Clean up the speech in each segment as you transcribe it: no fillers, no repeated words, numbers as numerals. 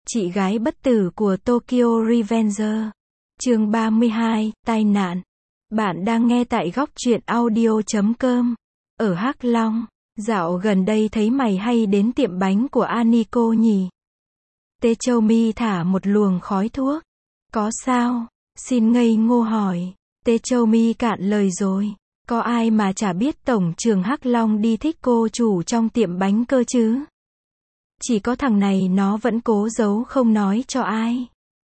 Chị gái bất tử của Tokyo Revenger. Chương 32, tai nạn. Bạn đang nghe tại góc truyện audio.com. Ở Hắc Long, dạo gần đây thấy mày hay đến tiệm bánh của Aniko nhỉ? Techoumi thả một luồng khói thuốc. Có sao? Xin ngây ngô hỏi. Techoumi cạn lời rồi. Có ai mà chả biết tổng trưởng Hắc Long đi thích cô chủ trong tiệm bánh cơ chứ? Chỉ có thằng này nó vẫn cố giấu không nói cho ai.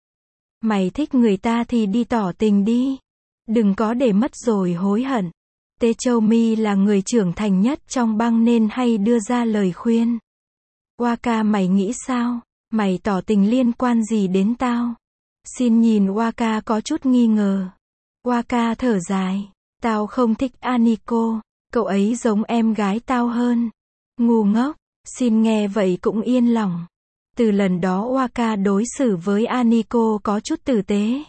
Mày thích người ta thì đi tỏ tình đi. Đừng có để mất rồi hối hận. Techoumi là người trưởng thành nhất trong băng nên hay đưa ra lời khuyên. Waka, mày nghĩ sao? Mày tỏ tình liên quan gì đến tao? Xin nhìn Waka có chút nghi ngờ. Waka thở dài. Tao không thích Aniko. Cậu ấy giống em gái tao hơn. Ngu ngốc. Xin nghe vậy cũng yên lòng. Từ lần đó Waka đối xử với Aniko có chút tử tế,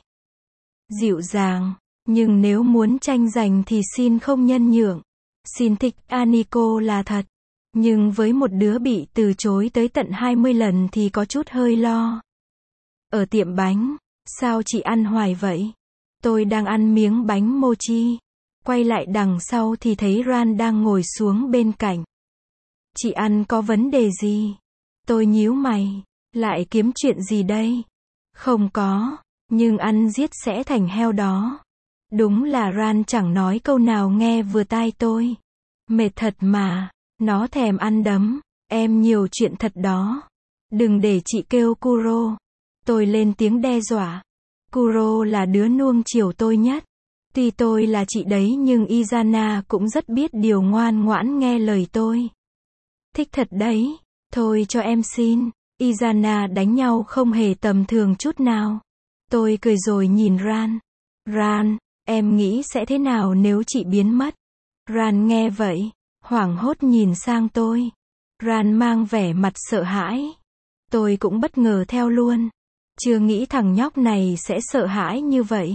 dịu dàng. Nhưng nếu muốn tranh giành thì Xin không nhân nhượng. Xin thích Aniko là thật. Nhưng với một đứa bị từ chối tới tận 20 lần thì có chút hơi lo. Ở tiệm bánh, sao chị ăn hoài vậy? Tôi đang ăn miếng bánh mochi. Quay lại đằng sau thì thấy Ran đang ngồi xuống bên cạnh. Chị ăn có vấn đề gì? Tôi nhíu mày. Lại kiếm chuyện gì đây? Không có, nhưng ăn giết sẽ thành heo đó. Đúng là Ran chẳng nói câu nào nghe vừa tai tôi. Mệt thật mà, nó thèm ăn đấm. Em nhiều chuyện thật đó. Đừng để chị kêu Kuro. Tôi lên tiếng đe dọa. Kuro là đứa nuông chiều tôi nhất. Tuy tôi là chị đấy nhưng Izana cũng rất biết điều, ngoan ngoãn nghe lời tôi. Thích thật đấy. Thôi cho em xin. Izana đánh nhau không hề tầm thường chút nào. Tôi cười rồi nhìn Ran. Ran, em nghĩ sẽ thế nào nếu chị biến mất? Ran nghe vậy, hoảng hốt nhìn sang tôi. Ran mang vẻ mặt sợ hãi. Tôi cũng bất ngờ theo luôn. Chưa nghĩ thằng nhóc này sẽ sợ hãi như vậy.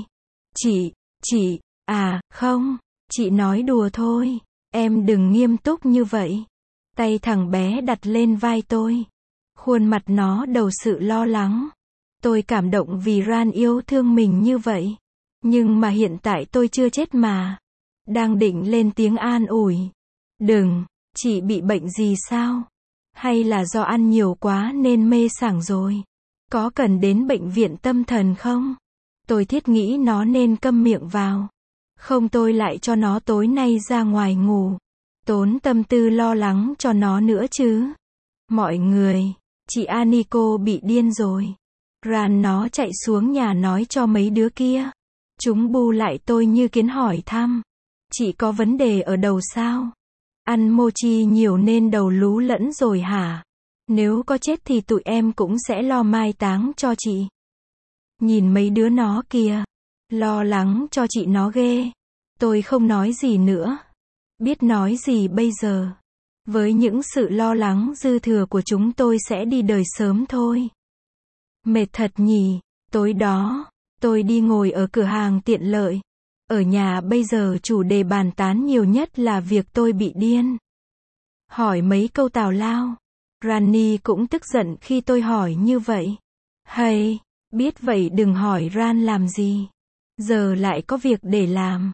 Không, chị nói đùa thôi. Em đừng nghiêm túc như vậy. Tay thằng bé đặt lên vai tôi. Khuôn mặt nó đầu sự lo lắng. Tôi cảm động vì Ran yêu thương mình như vậy. Nhưng mà hiện tại tôi chưa chết mà. Đang định lên tiếng an ủi. Đừng, chị bị bệnh gì sao? Hay là do ăn nhiều quá nên mê sảng rồi? Có cần đến bệnh viện tâm thần không? Tôi thiết nghĩ nó nên câm miệng vào. Không tôi lại cho nó tối nay ra ngoài ngủ. Tốn tâm tư lo lắng cho nó nữa chứ. Mọi người, chị Aniko bị điên rồi. Ran nó chạy xuống nhà nói cho mấy đứa kia. Chúng bu lại tôi như kiến hỏi thăm. Chị có vấn đề ở đầu sao? Ăn mochi nhiều nên đầu lú lẫn rồi hả? Nếu có chết thì tụi em cũng sẽ lo mai táng cho chị. Nhìn mấy đứa nó kìa. Lo lắng cho chị nó ghê. Tôi không nói gì nữa. Biết nói gì bây giờ? Với những sự lo lắng dư thừa của chúng tôi sẽ đi đời sớm thôi. Mệt thật nhỉ. Tối đó, tôi đi ngồi ở cửa hàng tiện lợi. Ở nhà bây giờ chủ đề bàn tán nhiều nhất là việc tôi bị điên. Hỏi mấy câu tào lao. Rani cũng tức giận khi tôi hỏi như vậy. Hay, biết vậy đừng hỏi Ran làm gì. Giờ lại có việc để làm.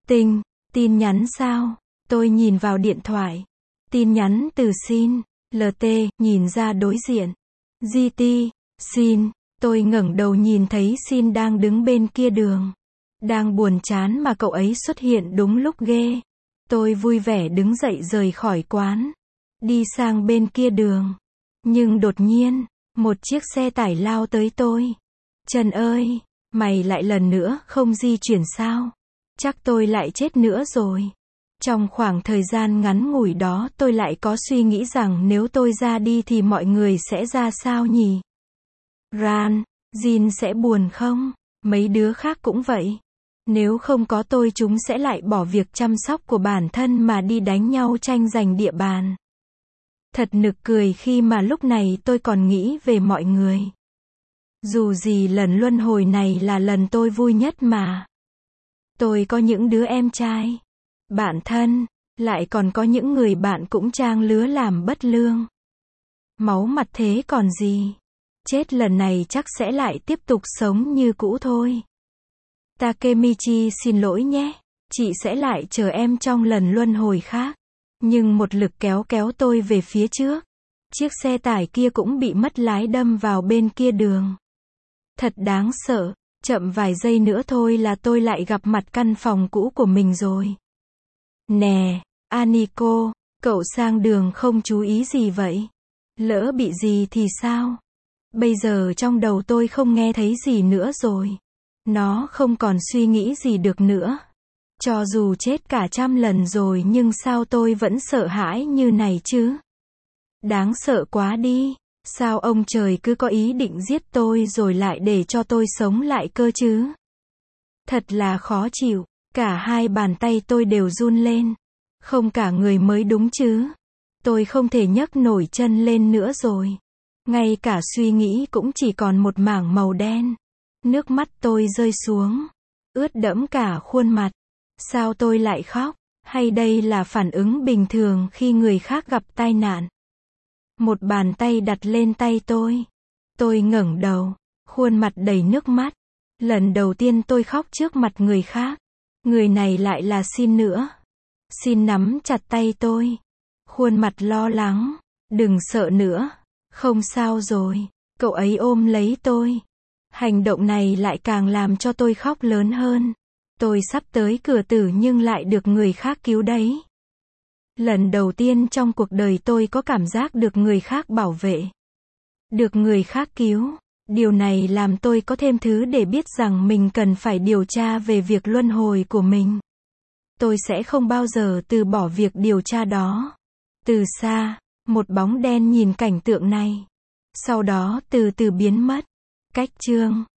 Tin nhắn sao? Tôi nhìn vào điện thoại. Tin nhắn từ Xin. LT, nhìn ra đối diện. GT, Xin. Tôi ngẩng đầu nhìn thấy Xin đang đứng bên kia đường. Đang buồn chán mà cậu ấy xuất hiện đúng lúc ghê. Tôi vui vẻ đứng dậy rời khỏi quán. Đi sang bên kia đường. Nhưng đột nhiên, một chiếc xe tải lao tới tôi. Trần ơi, mày lại lần nữa không di chuyển sao? Chắc tôi lại chết nữa rồi. Trong khoảng thời gian ngắn ngủi đó tôi lại có suy nghĩ rằng nếu tôi ra đi thì mọi người sẽ ra sao nhỉ? Ran, Jin sẽ buồn không? Mấy đứa khác cũng vậy. Nếu không có tôi chúng sẽ lại bỏ việc chăm sóc của bản thân mà đi đánh nhau tranh giành địa bàn. Thật nực cười khi mà lúc này tôi còn nghĩ về mọi người. Dù gì lần luân hồi này là lần tôi vui nhất mà. Tôi có những đứa em trai, bạn thân, lại còn có những người bạn cũng trang lứa làm bất lương. Máu mặt thế còn gì. Chết lần này chắc sẽ lại tiếp tục sống như cũ thôi. Takemichi xin lỗi nhé. Chị sẽ lại chờ em trong lần luân hồi khác. Nhưng một lực kéo kéo tôi về phía trước. Chiếc xe tải kia cũng bị mất lái đâm vào bên kia đường. Thật đáng sợ. Chậm vài giây nữa thôi là tôi lại gặp mặt căn phòng cũ của mình rồi. Nè, Aniko, cậu sang đường không chú ý gì vậy? Lỡ bị gì thì sao? Bây giờ trong đầu tôi không nghe thấy gì nữa rồi. Nó không còn suy nghĩ gì được nữa. Cho dù chết cả 100 lần rồi nhưng sao tôi vẫn sợ hãi như này chứ? Đáng sợ quá đi. Sao ông trời cứ có ý định giết tôi rồi lại để cho tôi sống lại cơ chứ? Thật là khó chịu. Cả hai bàn tay tôi đều run lên. Không cả người mới đúng chứ. Tôi không thể nhấc nổi chân lên nữa rồi. Ngay cả suy nghĩ cũng chỉ còn một mảng màu đen. Nước mắt tôi rơi xuống. Ướt đẫm cả khuôn mặt. Sao tôi lại khóc? Hay đây là phản ứng bình thường khi người khác gặp tai nạn? Một bàn tay đặt lên tay tôi. Tôi ngẩng đầu. Khuôn mặt đầy nước mắt. Lần đầu tiên tôi khóc trước mặt người khác. Người này lại là Shin nữa. Shin nắm chặt tay tôi. Khuôn mặt lo lắng. Đừng sợ nữa. Không sao rồi. Cậu ấy ôm lấy tôi. Hành động này lại càng làm cho tôi khóc lớn hơn. Tôi sắp tới cửa tử nhưng lại được người khác cứu đấy. Lần đầu tiên trong cuộc đời tôi có cảm giác được người khác bảo vệ. Được người khác cứu. Điều này làm tôi có thêm thứ để biết rằng mình cần phải điều tra về việc luân hồi của mình. Tôi sẽ không bao giờ từ bỏ việc điều tra đó. Từ xa, một bóng đen nhìn cảnh tượng này. Sau đó từ từ biến mất. Cách chương